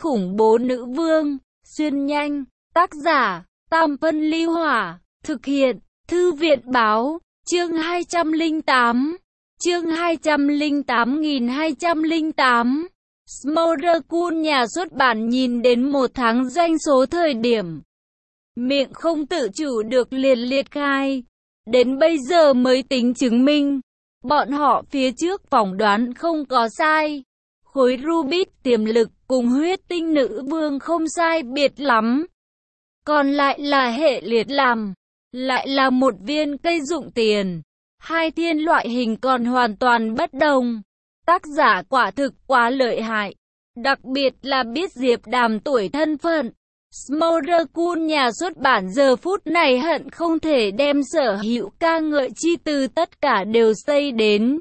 khủng bố nữ vương, xuyên nhanh, tác giả, Tam Phân Ly Hỏa, thực hiện, Thư viện báo, chương 208, chương 208.208. Smordercool nhà xuất bản nhìn đến một tháng doanh số thời điểm. Miệng không tự chủ được liền liệt khai. Đến bây giờ mới tính chứng minh. Bọn họ phía trước phỏng đoán không có sai. Khối Rubik tiềm lực cùng huyết tinh nữ vương không sai biệt lắm. Còn lại là hệ liệt làm. Lại là một viên cây dụng tiền. Hai thiên loại hình còn hoàn toàn bất đồng. Tác giả quả thực quá lợi hại. Đặc biệt là biết Diệp Đàm tuổi thân phận. Smordercool nhà xuất bản giờ phút này hận không thể đem sở hữu ca ngợi chi từ tất cả đều xây đến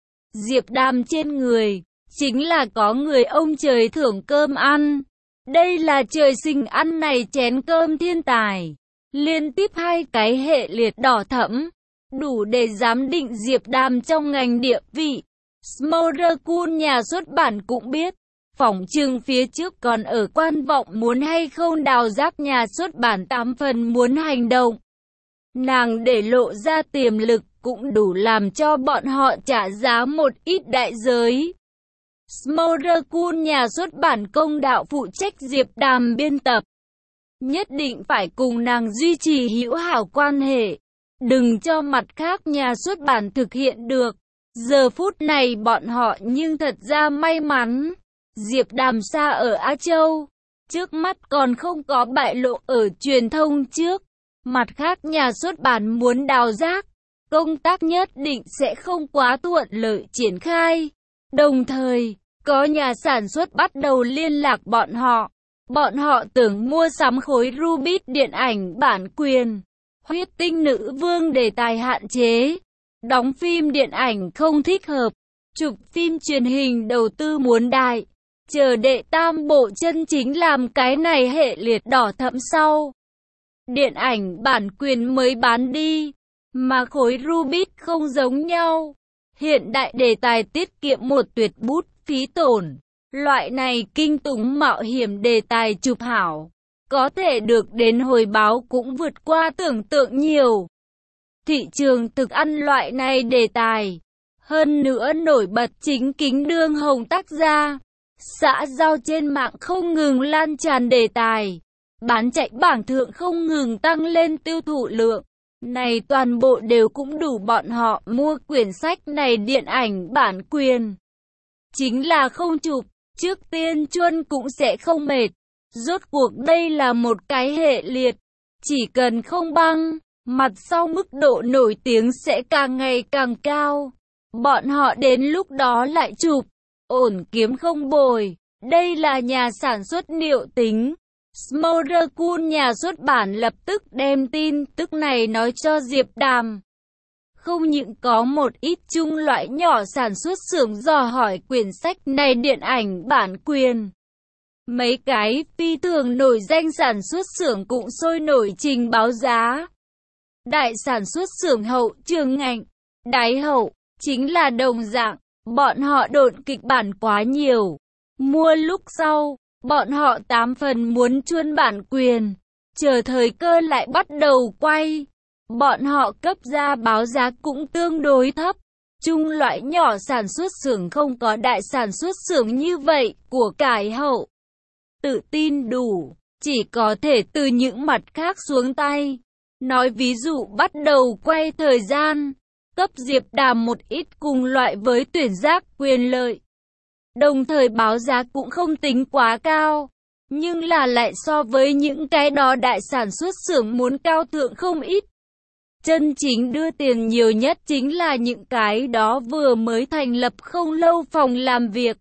Diệp Đàm trên người. Chính là có người ông trời thưởng cơm ăn. Đây là trời sinh ăn này chén cơm thiên tài. Liên tiếp hai cái hệ liệt đỏ thẫm. Đủ để giám định Diệp Đàm trong ngành địa vị. Smordercool nhà xuất bản cũng biết. Phỏng chừng phía trước còn ở quan vọng muốn hay không đào rác nhà xuất bản 8 phần muốn hành động. Nàng để lộ ra tiềm lực cũng đủ làm cho bọn họ trả giá một ít đại giới. Smordercool nhà xuất bản công đạo phụ trách Diệp Đàm biên tập. Nhất định phải cùng nàng duy trì hữu hảo quan hệ. Đừng cho mặt khác nhà xuất bản thực hiện được. Giờ phút này bọn họ nhưng thật ra may mắn. Diệp Đàm xa ở Á Châu. Trước mắt còn không có bại lộ ở truyền thông trước. Mặt khác nhà xuất bản muốn đào rác. Công tác nhất định sẽ không quá thuận lợi triển khai. Đồng thời, có nhà sản xuất bắt đầu liên lạc bọn họ. Bọn họ tưởng mua sắm khối Rubik điện ảnh bản quyền. Huyết tinh nữ vương đề tài hạn chế. Đóng phim điện ảnh không thích hợp. Chụp phim truyền hình đầu tư muốn đại. Chờ đệ tam bộ chân chính làm cái này hệ liệt đỏ thẫm sau. Điện ảnh bản quyền mới bán đi. Mà khối Rubik không giống nhau. Hiện đại đề tài tiết kiệm một tuyệt bút phí tổn. Loại này kinh tủng mạo hiểm đề tài chụp hảo. Có thể được đến hồi báo cũng vượt qua tưởng tượng nhiều. Thị trường thực ăn loại này đề tài. Hơn nữa nổi bật chính kính đương hồng tác gia. Xã giao trên mạng không ngừng lan tràn đề tài. Bán chạy bảng thượng không ngừng tăng lên tiêu thụ lượng. Này toàn bộ đều cũng đủ bọn họ mua quyển sách này điện ảnh bản quyền. Chính là không chụp, trước tiên chuân cũng sẽ không mệt. Rốt cuộc đây là một cái hệ liệt. Chỉ cần không băng, mặt sau mức độ nổi tiếng sẽ càng ngày càng cao. Bọn họ đến lúc đó lại chụp. Ổn kiếm không bồi. Đây là nhà sản xuất liệu tính. Smordercool nhà xuất bản lập tức đem tin tức này nói cho Diệp Đàm. Không những có một ít chung loại nhỏ sản xuất xưởng dò hỏi quyển sách này điện ảnh bản quyền. Mấy cái phi thường nổi danh sản xuất xưởng cũng sôi nổi trình báo giá. Đại sản xuất xưởng Hậu Trường Ngạnh, Đái Hậu, chính là đồng dạng. Bọn họ độn kịch bản quá nhiều. Mua lúc sau, bọn họ 8 phần muốn chuôn bản quyền. Chờ thời cơ lại bắt đầu quay. Bọn họ cấp ra báo giá cũng tương đối thấp. Chung loại nhỏ sản xuất xưởng không có đại sản xuất xưởng như vậy của cải hậu. Tự tin đủ, chỉ có thể từ những mặt khác xuống tay. Nói ví dụ bắt đầu quay thời gian. Cấp Diệp Đàm một ít cùng loại với tuyển giác quyền lợi. Đồng thời báo giá cũng không tính quá cao. Nhưng là lại so với những cái đó đại sản xuất xưởng muốn cao thượng không ít. Chân chính đưa tiền nhiều nhất chính là những cái đó vừa mới thành lập không lâu phòng làm việc.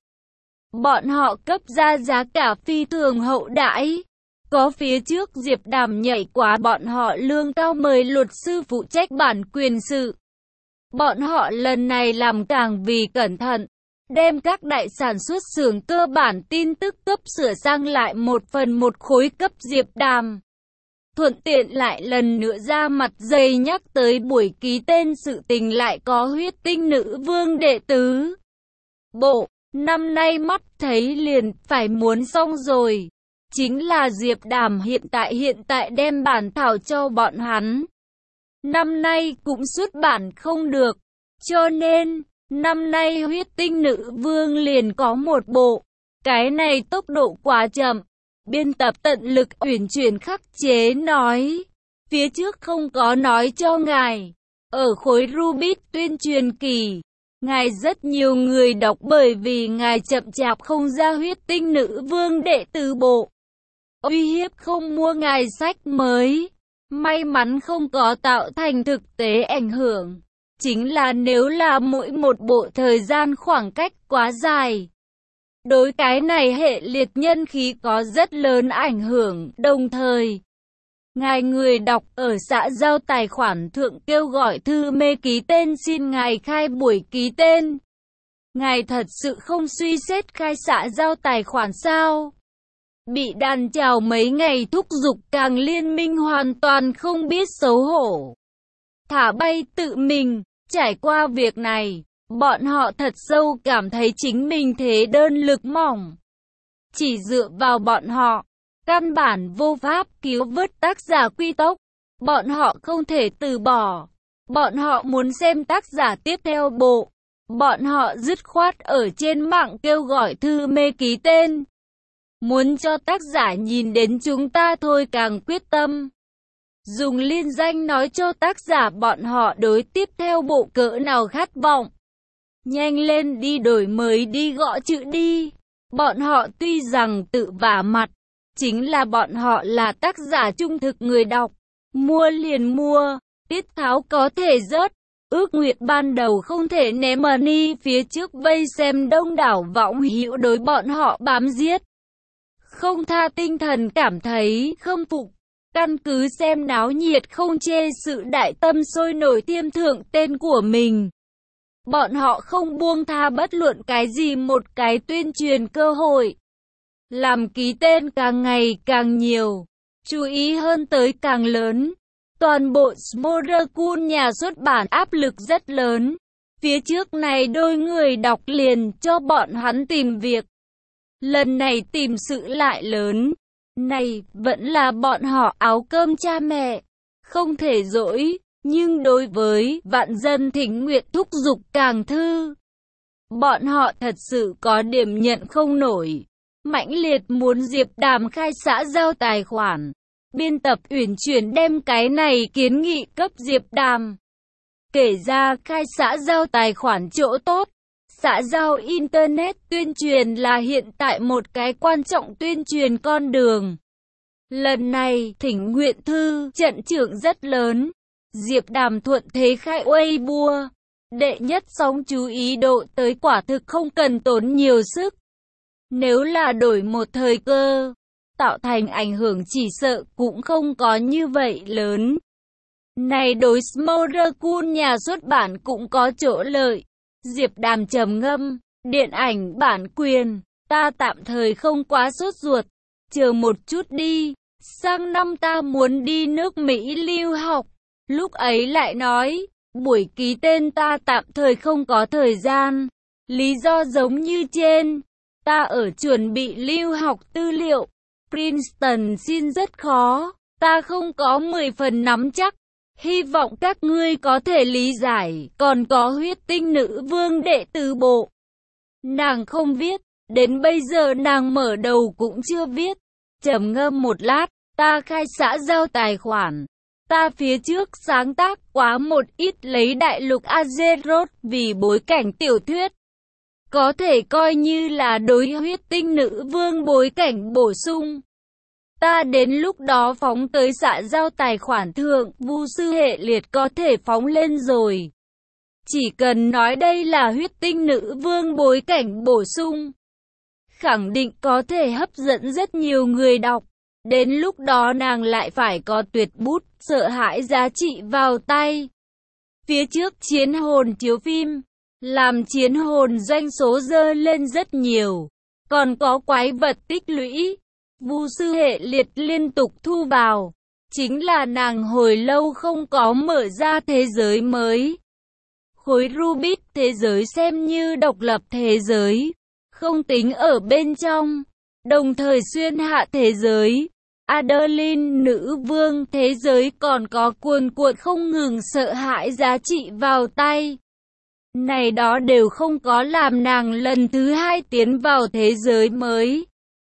Bọn họ cấp ra giá cả phi thường hậu đãi. Có phía trước Diệp Đàm nhảy quá bọn họ lương cao mời luật sư phụ trách bản quyền sự. Bọn họ lần này làm càng vì cẩn thận, đem các đại sản xuất xưởng cơ bản tin tức cấp sửa sang lại 1/1 khối cấp Diệp Đàm. Thuận tiện lại lần nữa ra mặt dày nhắc tới buổi ký tên sự tình lại có huyết tinh nữ vương đệ tứ. Bộ Năm nay mắt thấy liền phải muốn xong rồi. Chính là Diệp Đàm hiện tại đem bản thảo cho bọn hắn. Năm nay cũng xuất bản không được. Cho nên, năm nay Huyết Tinh Nữ Vương liền có một bộ. Cái này tốc độ quá chậm. Biên tập tận lực uyển chuyển khắc chế nói. Phía trước không có nói cho ngài. Ở khối Rubik tuyên truyền kỳ. Ngài rất nhiều người đọc bởi vì ngài chậm chạp không ra Huyết Tinh Nữ Vương đệ tứ bộ. Uy hiếp không mua ngài sách mới. May mắn không có tạo thành thực tế ảnh hưởng. Chính là nếu là mỗi một bộ thời gian khoảng cách quá dài. Đối cái này hệ liệt nhân khí có rất lớn ảnh hưởng, đồng thời. Ngài người đọc ở xã giao tài khoản thượng kêu gọi thư mê ký tên xin ngài khai buổi ký tên. Ngài thật sự không suy xét khai xã giao tài khoản sao? Bị đàn chào mấy ngày thúc giục càng liên minh hoàn toàn không biết xấu hổ. Thả bay tự mình, trải qua việc này, bọn họ thật sâu cảm thấy chính mình thế đơn lực mỏng. Chỉ dựa vào bọn họ, căn bản vô pháp cứu vớt tác giả Quy Tốc. Bọn họ không thể từ bỏ. Bọn họ muốn xem tác giả tiếp theo bộ. Bọn họ dứt khoát ở trên mạng kêu gọi thư mê ký tên. Muốn cho tác giả nhìn đến chúng ta thôi càng quyết tâm. Dùng liên danh nói cho tác giả bọn họ đối tiếp theo bộ cỡ nào khát vọng. Nhanh lên đi đổi mới đi gõ chữ đi. Bọn họ tuy rằng tự vả mặt. Chính là bọn họ là tác giả trung thực người đọc. Mua liền mua. Tiết tháo có thể rớt. Ước nguyệt ban đầu không thể ném money phía trước vây xem đông đảo võng hữu đối bọn họ bám giết. Không tha tinh thần cảm thấy khâm phục. Căn cứ xem náo nhiệt không chê sự đại tâm sôi nổi tiêm thượng tên của mình. Bọn họ không buông tha bất luận cái gì một cái tuyên truyền cơ hội. Làm ký tên càng ngày càng nhiều. Chú ý hơn tới càng lớn. Toàn bộ Smordercool nhà xuất bản áp lực rất lớn. Phía trước này đôi người đọc liền cho bọn hắn tìm việc. Lần này tìm sự lại lớn. Này vẫn là bọn họ áo cơm cha mẹ. Không thể dỗi. Nhưng đối với vạn dân thỉnh nguyện thúc giục càng thư. Bọn họ thật sự có điểm nhận không nổi. Mãnh liệt muốn Diệp Đàm khai xã giao tài khoản. Biên tập uyển chuyển đem cái này kiến nghị cấp Diệp Đàm. Kể ra khai xã giao tài khoản chỗ tốt. Xã giao Internet tuyên truyền là hiện tại một cái quan trọng tuyên truyền con đường. Lần này thỉnh nguyện thư trận trưởng rất lớn. Diệp Đàm thuận thế khai Weibo. Đệ nhất sóng chú ý độ tới quả thực không cần tốn nhiều sức. Nếu là đổi một thời cơ, tạo thành ảnh hưởng chỉ sợ cũng không có như vậy lớn. Này đối Smordercool nhà xuất bản cũng có chỗ lợi. Diệp Đàm trầm ngâm, điện ảnh bản quyền, ta tạm thời không quá sốt ruột, chờ một chút đi, sang năm ta muốn đi nước Mỹ lưu học, lúc ấy lại nói, buổi ký tên ta tạm thời không có thời gian, lý do giống như trên, ta ở chuẩn bị lưu học tư liệu, Princeton xin rất khó, ta không có 10 phần nắm chắc. Hy vọng các ngươi có thể lý giải, còn có Huyết Tinh Nữ Vương đệ tứ bộ. Nàng không viết, đến bây giờ nàng mở đầu cũng chưa viết. Trầm ngâm một lát, ta khai xã giao tài khoản. Ta phía trước sáng tác quá một ít lấy đại lục Azeroth vì bối cảnh tiểu thuyết. Có thể coi như là đối Huyết Tinh Nữ Vương bối cảnh bổ sung. Ta đến lúc đó phóng tới xã giao tài khoản thượng, Vu sư hệ liệt có thể phóng lên rồi. Chỉ cần nói đây là Huyết Tinh Nữ Vương bối cảnh bổ sung, khẳng định có thể hấp dẫn rất nhiều người đọc. Đến lúc đó nàng lại phải có tuyệt bút, sợ hãi giá trị vào tay. Phía trước Chiến Hồn chiếu phim, làm Chiến Hồn doanh số dơ lên rất nhiều. Còn có quái vật tích lũy. Vu sư hệ liệt liên tục thu vào. Chính là nàng hồi lâu không có mở ra thế giới mới. Khối Rubik thế giới xem như độc lập thế giới. không tính ở bên trong, đồng thời xuyên hạ thế giới. Adeline nữ vương thế giới còn có cuồn cuộn không ngừng sợ hãi giá trị vào tay. Này đó đều không có làm nàng lần thứ hai tiến vào thế giới mới.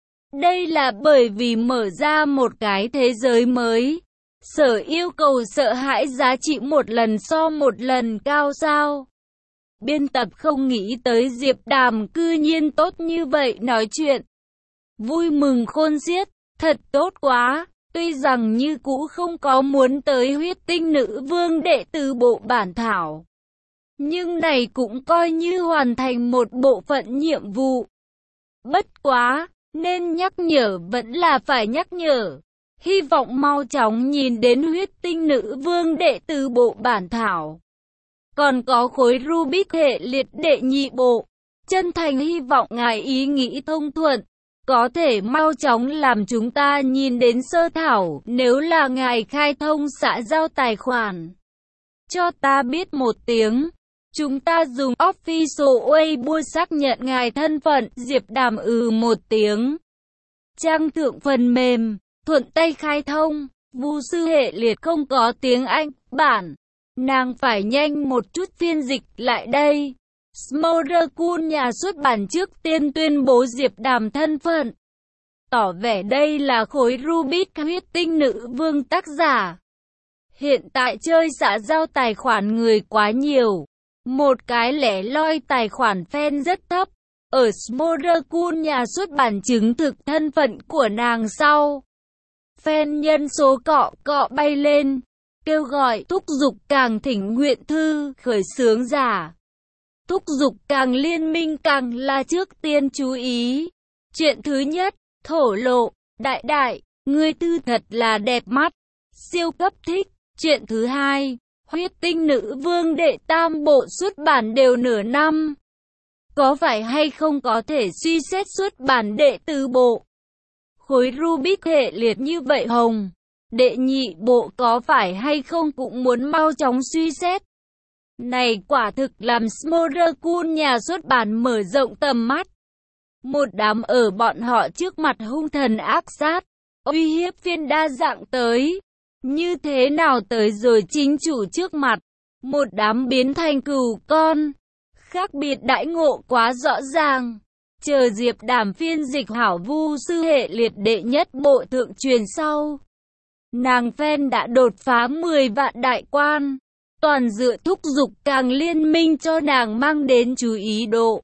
Đây là bởi vì mở ra một cái thế giới mới. Sở yêu cầu sợ hãi giá trị một lần so một lần cao sao. Biên tập không nghĩ tới Diệp Đàm cư nhiên tốt như vậy nói chuyện. Vui mừng khôn xiết, thật tốt quá. Tuy rằng như cũ không có muốn tới huyết tinh nữ vương đệ từ bộ bản thảo. Nhưng này cũng coi như hoàn thành một bộ phận nhiệm vụ. Bất quá, nên nhắc nhở vẫn là phải nhắc nhở. Hy vọng mau chóng nhìn đến huyết tinh nữ vương đệ từ bộ bản thảo. Còn có khối Rubik hệ liệt đệ nhị bộ. Chân thành hy vọng ngài ý nghĩ thông thuận. Có thể mau chóng làm chúng ta nhìn đến sơ thảo. Nếu là ngài khai thông xã giao tài khoản, cho ta biết một tiếng. Chúng ta dùng official Weibo xác nhận ngài thân phận. Diệp Đàm một tiếng. Trang thượng phần mềm, thuận tay khai thông. Vu sư hệ liệt không có tiếng Anh bản. Nàng phải nhanh một chút phiên dịch lại đây. Smolder nhà xuất bản trước tiên tuyên bố Diệp Đàm thân phận. Tỏ vẻ đây là khối Rubik huyết tinh nữ vương tác giả. Hiện tại chơi xã giao tài khoản người quá nhiều. Một cái lẻ loi tài khoản fan rất thấp. Ở Smolder nhà xuất bản chứng thực thân phận của nàng sau. Fan nhân số cọ bay lên. Kêu gọi thúc giục càng thỉnh nguyện thư khởi xướng giả. Thúc giục càng liên minh càng là trước tiên chú ý. Chuyện thứ nhất, thổ lộ, đại, ngươi thư thật là đẹp mắt, siêu cấp thích. Chuyện thứ hai, huyết tinh nữ vương đệ tam bộ xuất bản đều nửa năm. Có phải hay không có thể suy xét xuất bản đệ tứ bộ? Khối Rubik hệ liệt như vậy hồng. Đệ nhị bộ có phải hay không cũng muốn mau chóng suy xét. Này quả thực làm Smolder nhà xuất bản mở rộng tầm mắt. Một đám ở bọn họ trước mặt hung thần ác sát, uy hiếp phiên đa dạng tới. Như thế nào tới rồi chính chủ trước mặt, một đám biến thành cừu con. Khác biệt đãi ngộ quá rõ ràng. Chờ Diệp Đàm phiên dịch hảo Vu sư hệ liệt đệ nhất bộ thượng truyền sau. Nàng fan đã đột phá 10 vạn đại quan. Toàn dựa thúc giục càng liên minh cho nàng mang đến chú ý độ.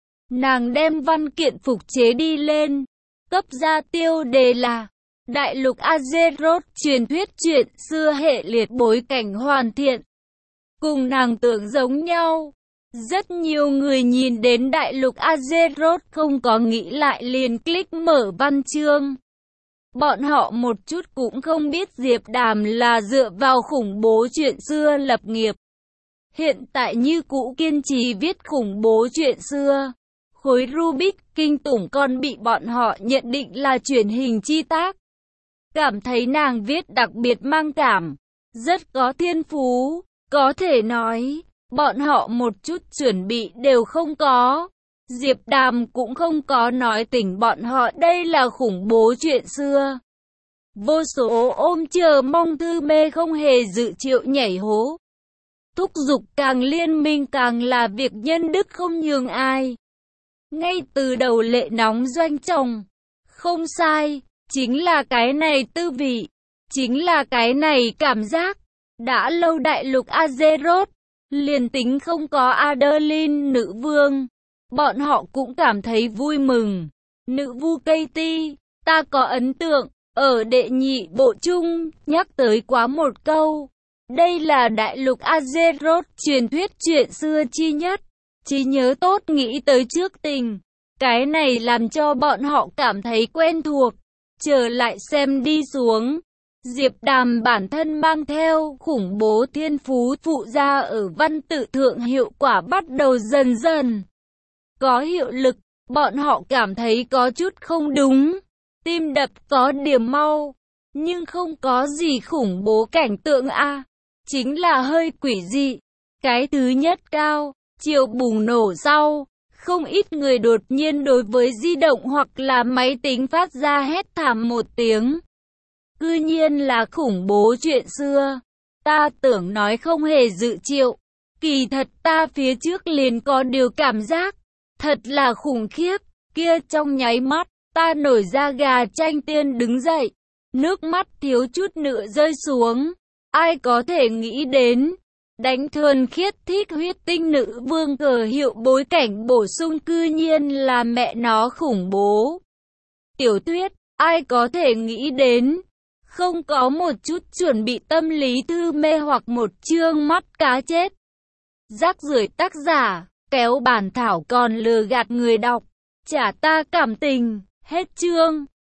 Nàng đem văn kiện phục chế đi lên. Cấp ra tiêu đề là Đại lục Azeroth truyền thuyết chuyện xưa hệ liệt bối cảnh hoàn thiện. Cùng nàng tưởng giống nhau. Rất nhiều người nhìn đến đại lục Azeroth không có nghĩ lại liền click mở văn chương. Bọn họ một chút cũng không biết Diệp Đàm là dựa vào khủng bố chuyện xưa lập nghiệp. Hiện tại như cũ kiên trì viết khủng bố chuyện xưa. Khối Rubik kinh tủng còn bị bọn họ nhận định là truyền hình chi tác. Cảm thấy nàng viết đặc biệt mang cảm, rất có thiên phú. Có thể nói, bọn họ một chút chuẩn bị đều không có. Diệp Đàm cũng không có nói tỉnh bọn họ đây là khủng bố chuyện xưa. Vô số ôm chờ mong thư mê không hề dự triệu nhảy hố. Thúc giục càng liên minh càng là việc nhân đức không nhường ai. Ngay từ đầu lệ nóng doanh chồng. Không sai, chính là cái này tư vị. Chính là cái này cảm giác. Đã lâu đại lục Azeroth, liền tính không có Adeline nữ vương. Bọn họ cũng cảm thấy vui mừng. Nữ vu Katie, ta có ấn tượng, ở đệ nhị bộ chung, nhắc tới quá một câu. Đây là đại lục Azeroth truyền thuyết chuyện xưa chi nhất. Trí nhớ tốt nghĩ tới trước tình. Cái này làm cho bọn họ cảm thấy quen thuộc. Trở lại xem đi xuống. Diệp Đàm bản thân mang theo khủng bố thiên phú phụ gia ở văn tự thượng hiệu quả bắt đầu dần dần có hiệu lực. Bọn họ cảm thấy có chút không đúng. Tim đập có điểm mau. Nhưng không có gì khủng bố cảnh tượng a. Chính là hơi quỷ dị. Cái thứ nhất cao, chiều bùng nổ sau. Không ít người đột nhiên đối với di động hoặc là máy tính phát ra hét thảm một tiếng. Cư nhiên là khủng bố chuyện xưa. Ta tưởng nói không hề dự triệu. Kỳ thật ta phía trước liền có điều cảm giác. Thật là khủng khiếp. Kia trong nháy mắt, ta nổi da gà chanh tiên đứng dậy. Nước mắt thiếu chút nữa rơi xuống. Ai có thể nghĩ đến. Đánh thuần khiết thiết huyết tinh nữ vương cờ hiệu bối cảnh bổ sung cư nhiên là mẹ nó khủng bố. Tiểu thuyết, ai có thể nghĩ đến. Không có một chút chuẩn bị tâm lý thư mê hoặc một chương mắt cá chết. Rác rưởi tác giả, kéo bản thảo còn lừa gạt người đọc. Trả ta cảm tình, hết chương.